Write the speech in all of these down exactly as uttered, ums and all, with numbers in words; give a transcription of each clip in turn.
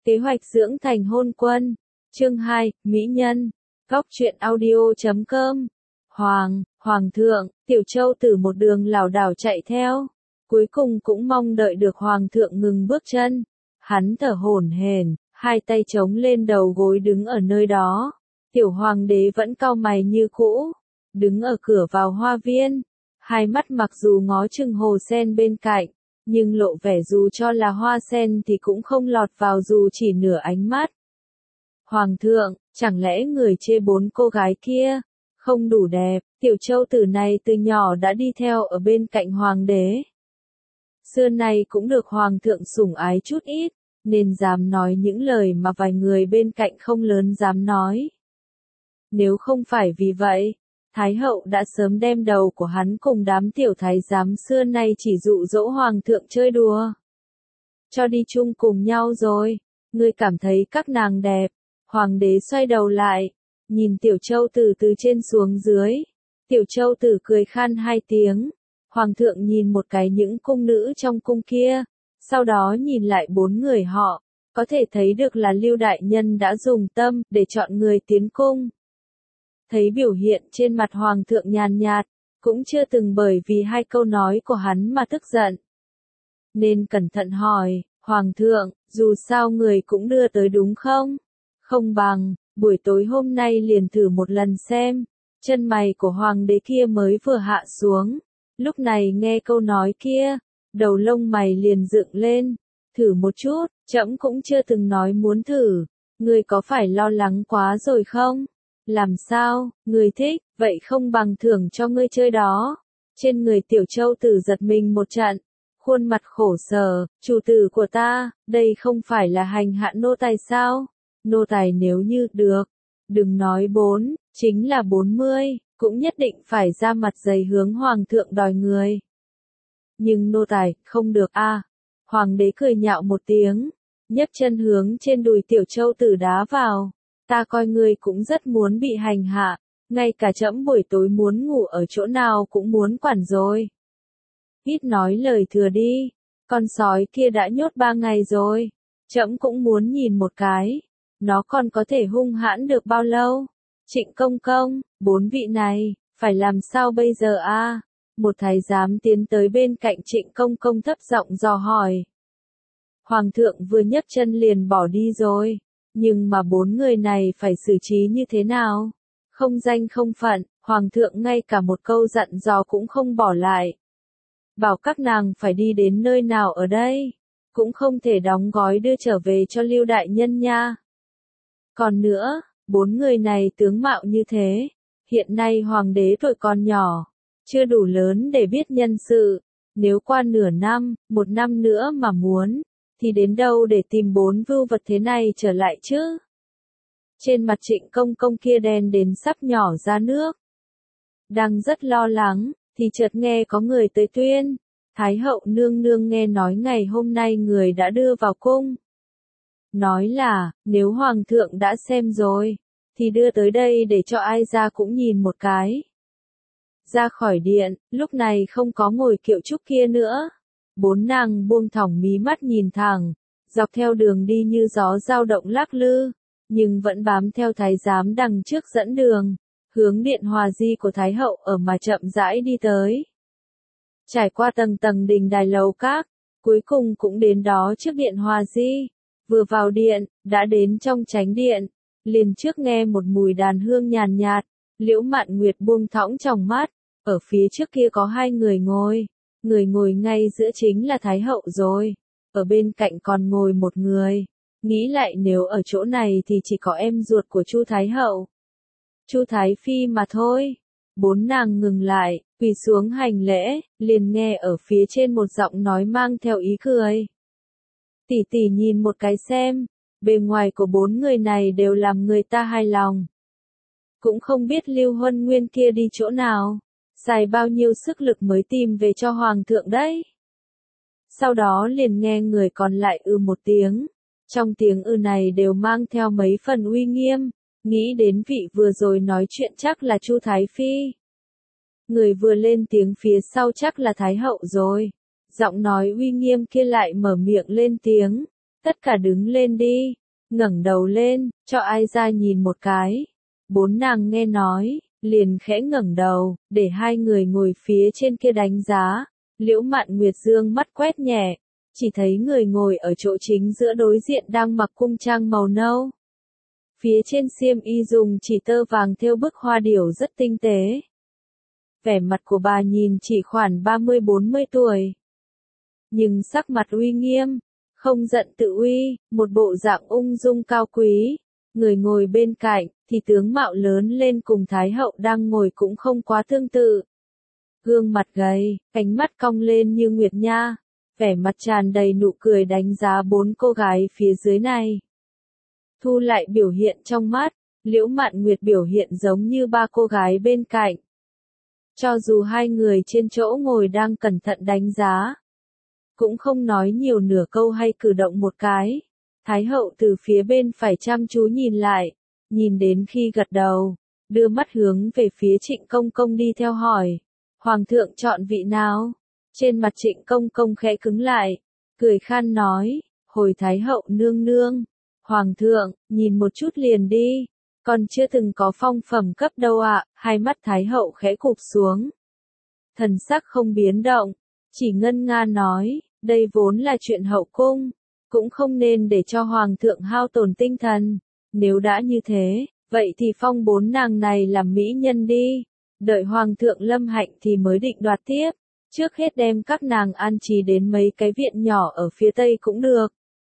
Kế hoạch dưỡng thành hôn quân. Chương hai, Mỹ nhân. Góc truyện audio chấm com. Hoàng, Hoàng thượng, Tiểu Châu Tử một đường lảo đảo chạy theo. Cuối cùng cũng mong đợi được Hoàng thượng ngừng bước chân. Hắn thở hổn hển, hai tay chống lên đầu gối đứng ở nơi đó. Tiểu Hoàng đế vẫn cau mày như cũ, đứng ở cửa vào hoa viên. Hai mắt mặc dù ngó chừng hồ sen bên cạnh, nhưng lộ vẻ dù cho là hoa sen thì cũng không lọt vào dù chỉ nửa ánh mắt. Hoàng thượng, chẳng lẽ người chê bốn cô gái kia không đủ đẹp? Tiểu Châu Tử này từ nhỏ đã đi theo ở bên cạnh hoàng đế. Xưa nay cũng được hoàng thượng sủng ái chút ít, nên dám nói những lời mà vài người bên cạnh không lớn dám nói. Nếu không phải vì vậy, Thái hậu đã sớm đem đầu của hắn cùng đám tiểu thái giám xưa nay chỉ dụ dỗ hoàng thượng chơi đùa, cho đi chung cùng nhau rồi. Ngươi cảm thấy các nàng đẹp? Hoàng đế xoay đầu lại, nhìn Tiểu Châu Tử từ trên xuống dưới. Tiểu Châu Tử cười khan hai tiếng. Hoàng thượng nhìn một cái những cung nữ trong cung kia, sau đó nhìn lại bốn người họ, có thể thấy được là Lưu đại nhân đã dùng tâm để chọn người tiến cung. Thấy biểu hiện trên mặt hoàng thượng nhàn nhạt, cũng chưa từng bởi vì hai câu nói của hắn mà tức giận. Nên cẩn thận hỏi, Hoàng thượng, dù sao người cũng đưa tới đúng không? Không bằng, buổi tối hôm nay liền thử một lần xem. Chân mày của hoàng đế kia mới vừa hạ xuống, lúc này nghe câu nói kia, đầu lông mày liền dựng lên. Thử một chút, trẫm cũng chưa từng nói muốn thử, người có phải lo lắng quá rồi không? Làm sao, người thích, vậy không bằng thưởng cho ngươi chơi đó. Trên người Tiểu Châu Tử giật mình một trận, khuôn mặt khổ sở, chủ tử của ta, đây không phải là hành hạ nô tài sao? Nô tài nếu như được, đừng nói bốn, chính là bốn mươi, cũng nhất định phải ra mặt dày hướng hoàng thượng đòi người. Nhưng nô tài, không được a. À. Hoàng đế cười nhạo một tiếng, nhấc chân hướng trên đùi Tiểu Châu Tử đá vào. Ta coi ngươi cũng rất muốn bị hành hạ, ngay cả trẫm buổi tối muốn ngủ ở chỗ nào cũng muốn quản rồi. Ít nói lời thừa đi, con sói kia đã nhốt ba ngày rồi, trẫm cũng muốn nhìn một cái, nó còn có thể hung hãn được bao lâu? Trịnh công công, bốn vị này, phải làm sao bây giờ a? À? Một thái giám tiến tới bên cạnh Trịnh công công thấp giọng dò hỏi. Hoàng thượng vừa nhấc chân liền bỏ đi rồi. Nhưng mà bốn người này phải xử trí như thế nào? Không danh không phận, hoàng thượng ngay cả một câu dặn dò cũng không bỏ lại. Bảo các nàng phải đi đến nơi nào ở đây? Cũng không thể đóng gói đưa trở về cho Lưu đại nhân nha. Còn nữa, bốn người này tướng mạo như thế, hiện nay hoàng đế tuổi còn nhỏ, chưa đủ lớn để biết nhân sự. Nếu qua nửa năm, một năm nữa mà muốn, thì đến đâu để tìm bốn vưu vật thế này trở lại chứ? Trên mặt Trịnh công công kia đen đến sắp nhỏ ra nước. Đang rất lo lắng, thì chợt nghe có người tới tuyên. Thái hậu nương nương nghe nói ngày hôm nay người đã đưa vào cung. Nói là, nếu hoàng thượng đã xem rồi, thì đưa tới đây để cho ai ra cũng nhìn một cái. Ra khỏi điện, lúc này không có ngồi kiệu trúc kia nữa. Bốn nàng buông thõng mí mắt nhìn thẳng, dọc theo đường đi như gió dao động lắc lư, nhưng vẫn bám theo thái giám đằng trước dẫn đường, hướng điện Hòa Di của Thái hậu ở mà chậm rãi đi tới. Trải qua tầng tầng đình đài lầu các, cuối cùng cũng đến đó trước điện Hòa Di. Vừa vào điện, đã đến trong chánh điện, liền trước nghe một mùi đàn hương nhàn nhạt, Liễu Mạn Nguyệt buông thõng tròng mắt, ở phía trước kia có hai người ngồi. Người ngồi ngay giữa chính là Thái hậu rồi, ở bên cạnh còn ngồi một người. Nghĩ lại nếu ở chỗ này thì chỉ có em ruột của Chu Thái hậu, Chu Thái phi mà thôi. Bốn nàng ngừng lại, quỳ xuống hành lễ, liền nghe ở phía trên một giọng nói mang theo ý cười. Tỷ tỷ nhìn một cái xem, bề ngoài của bốn người này đều làm người ta hài lòng. Cũng không biết Lưu Huân Nguyên kia đi chỗ nào, xài bao nhiêu sức lực mới tìm về cho hoàng thượng đấy. Sau đó liền nghe người còn lại ư một tiếng, trong tiếng ư này đều mang theo mấy phần uy nghiêm, nghĩ đến vị vừa rồi nói chuyện chắc là Chu Thái phi. Người vừa lên tiếng phía sau chắc là Thái hậu rồi. Giọng nói uy nghiêm kia lại mở miệng lên tiếng, Tất cả đứng lên đi, ngẩng đầu lên, cho ai ra nhìn một cái. Bốn nàng nghe nói, liền khẽ ngẩng đầu, để hai người ngồi phía trên kia đánh giá. Liễu Mạn Nguyệt dương mắt quét nhẹ, chỉ thấy người ngồi ở chỗ chính giữa đối diện đang mặc cung trang màu nâu. Phía trên xiêm y dùng chỉ tơ vàng thêu bức hoa điểu rất tinh tế. Vẻ mặt của bà nhìn chỉ khoảng ba mươi bốn mươi tuổi. Nhưng sắc mặt uy nghiêm, không giận tự uy, một bộ dạng ung dung cao quý. Người ngồi bên cạnh, thì tướng mạo lớn lên cùng Thái hậu đang ngồi cũng không quá tương tự. Gương mặt gầy, cánh mắt cong lên như nguyệt nha, vẻ mặt tràn đầy nụ cười đánh giá bốn cô gái phía dưới này. Thu lại biểu hiện trong mắt, Liễu Mạn Nguyệt biểu hiện giống như ba cô gái bên cạnh. Cho dù hai người trên chỗ ngồi đang cẩn thận đánh giá, cũng không nói nhiều nửa câu hay cử động một cái. Thái hậu từ phía bên phải chăm chú nhìn lại, nhìn đến khi gật đầu, đưa mắt hướng về phía Trịnh Công Công đi theo hỏi. Hoàng thượng chọn vị nào? Trên mặt Trịnh Công Công khẽ cứng lại, cười khan nói, hồi Thái hậu nương nương. Hoàng thượng, nhìn một chút liền đi, còn chưa từng có phong phẩm cấp đâu ạ. Hai mắt Thái hậu khẽ cụp xuống. Thần sắc không biến động, chỉ ngân nga nói, đây vốn là chuyện hậu cung, cũng không nên để cho Hoàng thượng hao tổn tinh thần. Nếu đã như thế, vậy thì phong bốn nàng này làm mỹ nhân đi. Đợi Hoàng thượng lâm hạnh thì mới định đoạt tiếp. Trước hết đem các nàng an trí đến mấy cái viện nhỏ ở phía tây cũng được.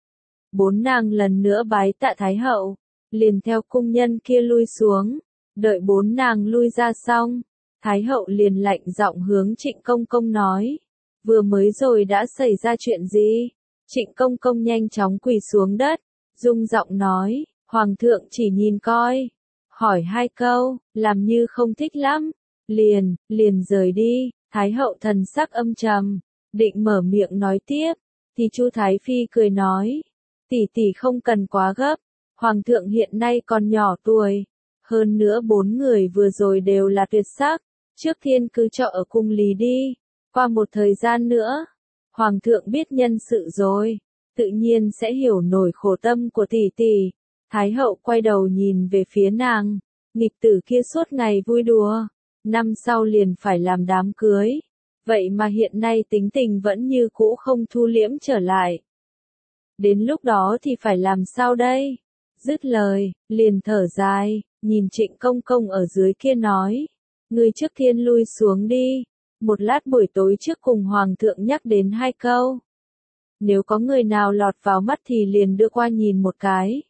Bốn nàng lần nữa bái tạ Thái hậu, liền theo cung nhân kia lui xuống. Đợi bốn nàng lui ra xong, Thái hậu liền lạnh giọng hướng Trịnh Công Công nói. Vừa mới rồi đã xảy ra chuyện gì? Trịnh Công Công nhanh chóng quỳ xuống đất, rung giọng nói, Hoàng thượng chỉ nhìn coi. Hỏi hai câu, làm như không thích lắm. Liền, liền rời đi. Thái hậu thần sắc âm trầm, định mở miệng nói tiếp, thì Chu Thái Phi cười nói, tỷ tỷ không cần quá gấp, Hoàng thượng hiện nay còn nhỏ tuổi, hơn nữa bốn người vừa rồi đều là tuyệt sắc, trước tiên cứ cho ở cung lý đi, qua một thời gian nữa, Hoàng thượng biết nhân sự rồi, tự nhiên sẽ hiểu nổi khổ tâm của tỷ tỷ. Thái hậu quay đầu nhìn về phía nàng, nghịch tử kia suốt ngày vui đùa. Năm sau liền phải làm đám cưới, vậy mà hiện nay tính tình vẫn như cũ không thu liễm trở lại. Đến lúc đó thì phải làm sao đây? Dứt lời, liền thở dài, nhìn Trịnh Công Công ở dưới kia nói, người trước tiên lui xuống đi, một lát buổi tối trước cùng Hoàng thượng nhắc đến hai câu. Nếu có người nào lọt vào mắt thì liền đưa qua nhìn một cái.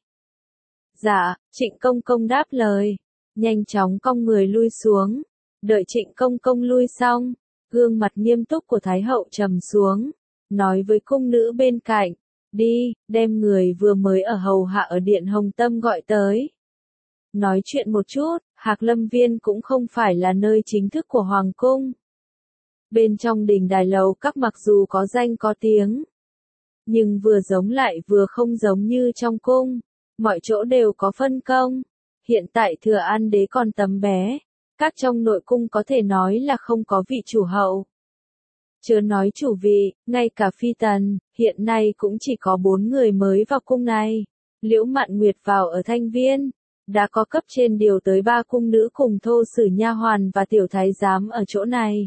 Dạ, Trịnh Công Công đáp lời, nhanh chóng cong người lui xuống. Đợi Trịnh Công Công lui xong, gương mặt nghiêm túc của Thái hậu trầm xuống, nói với cung nữ bên cạnh, đi, đem người vừa mới ở hầu hạ ở điện Hồng Tâm gọi tới. Nói chuyện một chút, Hạc Lâm Viên cũng không phải là nơi chính thức của Hoàng cung. Bên trong đình đài lầu các mặc dù có danh có tiếng, nhưng vừa giống lại vừa không giống như trong cung, mọi chỗ đều có phân công. Hiện tại Thừa An đế còn tấm bé. Các trong nội cung có thể nói là không có vị chủ hậu. Chớ nói chủ vị, ngay cả phi tần, hiện nay cũng chỉ có bốn người mới vào cung này. Liễu Mạn Nguyệt vào ở Thanh Viên, đã có cấp trên điều tới ba cung nữ cùng thô sử nha hoàn và tiểu thái giám ở chỗ này.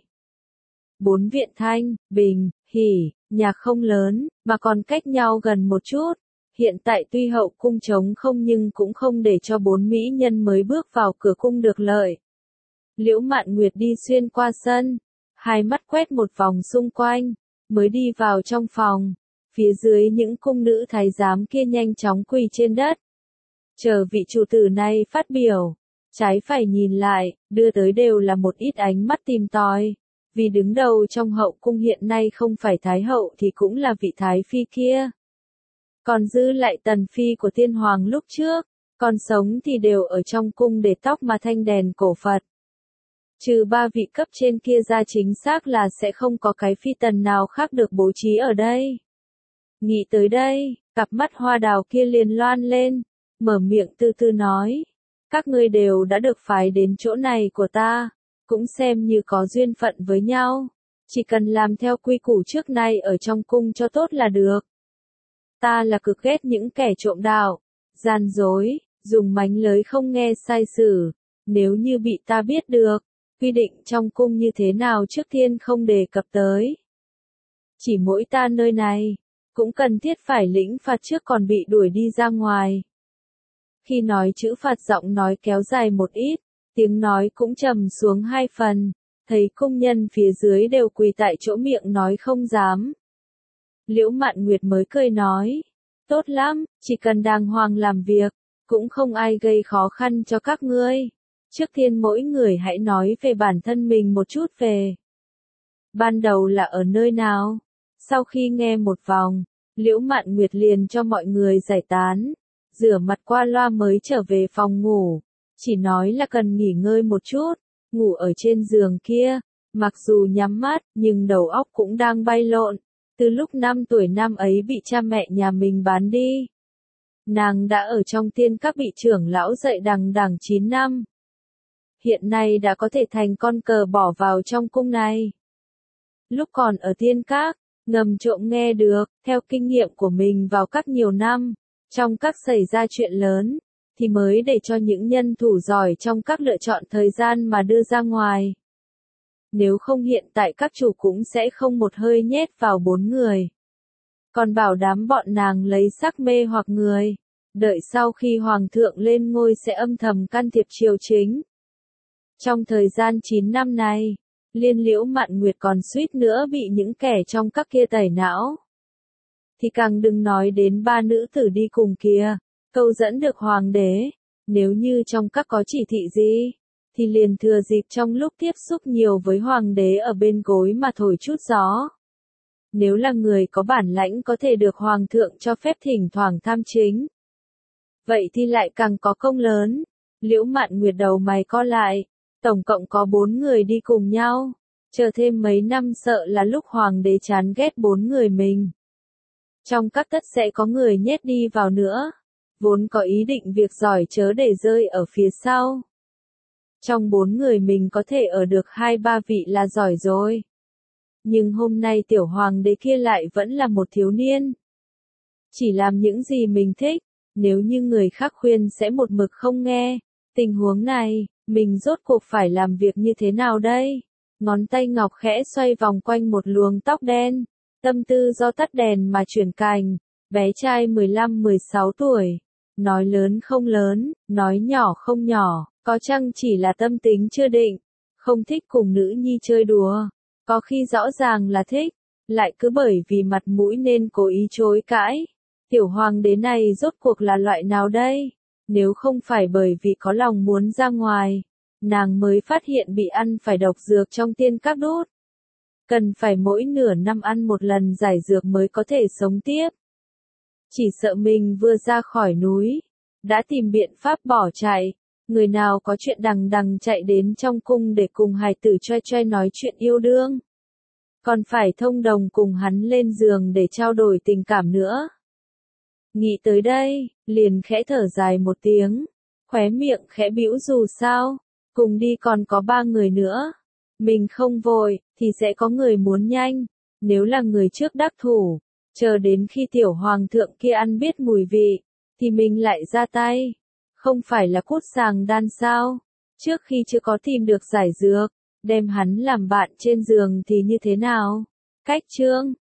Bốn viện Thanh, Bình, Hỷ, nhà không lớn, mà còn cách nhau gần một chút. Hiện tại tuy hậu cung trống không nhưng cũng không để cho bốn mỹ nhân mới bước vào cửa cung được lợi. Liễu Mạn Nguyệt đi xuyên qua sân, hai mắt quét một vòng xung quanh, mới đi vào trong phòng. Phía dưới những cung nữ thái giám kia nhanh chóng quỳ trên đất. Chờ vị chủ tử này phát biểu, trái phải nhìn lại, đưa tới đều là một ít ánh mắt tìm tòi. Vì đứng đầu trong hậu cung hiện nay không phải thái hậu thì cũng là vị thái phi kia. Còn dư lại tần phi của tiên hoàng lúc trước, còn sống thì đều ở trong cung để tóc mà thanh đèn cổ Phật. Trừ ba vị cấp trên kia ra chính xác là sẽ không có cái phi tần nào khác được bố trí ở đây. Nghĩ tới đây, cặp mắt hoa đào kia liền loan lên, mở miệng từ từ nói. Các ngươi đều đã được phái đến chỗ này của ta, cũng xem như có duyên phận với nhau. Chỉ cần làm theo quy củ trước nay ở trong cung cho tốt là được. ta là cực ghét những kẻ trộm đạo, gian dối, dùng mánh lới không nghe sai sử. Nếu như bị ta biết được, quy định trong cung như thế nào trước tiên không đề cập tới. Chỉ mỗi ta nơi này, cũng cần thiết phải lĩnh phạt trước còn bị đuổi đi ra ngoài. Khi nói chữ phạt giọng nói kéo dài một ít, tiếng nói cũng trầm xuống hai phần, thấy công nhân phía dưới đều quỳ tại chỗ miệng nói không dám. Liễu Mạn Nguyệt mới cười nói, tốt lắm, chỉ cần đàng hoàng làm việc, cũng không ai gây khó khăn cho các ngươi. Trước tiên mỗi người hãy nói về bản thân mình một chút về. Ban đầu là ở nơi nào? Sau khi nghe một vòng, Liễu Mạn Nguyệt liền cho mọi người giải tán, rửa mặt qua loa mới trở về phòng ngủ, chỉ nói là cần nghỉ ngơi một chút, ngủ ở trên giường kia, mặc dù nhắm mắt, nhưng đầu óc cũng đang bay lộn, từ lúc năm tuổi năm ấy bị cha mẹ nhà mình bán đi. Nàng đã ở trong tiên các bị trưởng lão dạy đằng đằng chín năm. Hiện nay đã có thể thành con cờ bỏ vào trong cung này. Lúc còn ở tiên các, ngầm trộm nghe được, theo kinh nghiệm của mình vào các nhiều năm, trong các xảy ra chuyện lớn, thì mới để cho những nhân thủ giỏi trong các lựa chọn thời gian mà đưa ra ngoài. Nếu không hiện tại các chủ cũng sẽ không một hơi nhét vào bốn người. Còn bảo đám bọn nàng lấy sắc mê hoặc người, đợi sau khi hoàng thượng lên ngôi sẽ âm thầm can thiệp triều chính. Trong thời gian chín năm này, Liên Liễu Mạn Nguyệt còn suýt nữa bị những kẻ trong các kia tẩy não. Thì càng đừng nói đến ba nữ tử đi cùng kia, câu dẫn được hoàng đế, nếu như trong các có chỉ thị gì, thì liền thừa dịp trong lúc tiếp xúc nhiều với hoàng đế ở bên gối mà thổi chút gió. Nếu là người có bản lãnh có thể được hoàng thượng cho phép thỉnh thoảng tham chính, vậy thì lại càng có công lớn. Liễu Mạn Nguyệt đầu mày co lại, tổng cộng có bốn người đi cùng nhau, chờ thêm mấy năm sợ là lúc hoàng đế chán ghét bốn người mình. Trong các tất sẽ có người nhét đi vào nữa, vốn có ý định việc giỏi chớ để rơi ở phía sau. Trong bốn người mình có thể ở được hai ba vị là giỏi rồi. Nhưng hôm nay tiểu hoàng đế kia lại vẫn là một thiếu niên. Chỉ làm những gì mình thích, nếu như người khác khuyên sẽ một mực không nghe. Tình huống này, mình rốt cuộc phải làm việc như thế nào đây? Ngón tay ngọc khẽ xoay vòng quanh một luồng tóc đen, tâm tư do tắt đèn mà chuyển cành, bé trai mười lăm mười sáu tuổi. Nói lớn không lớn, nói nhỏ không nhỏ, có chăng chỉ là tâm tính chưa định, không thích cùng nữ nhi chơi đùa, có khi rõ ràng là thích, lại cứ bởi vì mặt mũi nên cố ý chối cãi. Tiểu hoàng đế này rốt cuộc là loại nào đây? Nếu không phải bởi vì có lòng muốn ra ngoài, nàng mới phát hiện bị ăn phải độc dược trong tiên các đút. Cần phải mỗi nửa năm ăn một lần giải dược mới có thể sống tiếp. Chỉ sợ mình vừa ra khỏi núi, đã tìm biện pháp bỏ chạy. Người nào có chuyện đằng đằng chạy đến trong cung để cùng hài tử choe choe nói chuyện yêu đương. Còn phải thông đồng cùng hắn lên giường để trao đổi tình cảm nữa. Nghĩ tới đây, liền khẽ thở dài một tiếng, khóe miệng khẽ bĩu dù sao, cùng đi còn có ba người nữa. Mình không vội, thì sẽ có người muốn nhanh, nếu là người trước đắc thủ, chờ đến khi tiểu hoàng thượng kia ăn biết mùi vị, thì mình lại ra tay. Không phải là cút sàng đan sao, trước khi chưa có tìm được giải dược, đem hắn làm bạn trên giường thì như thế nào? Cách chương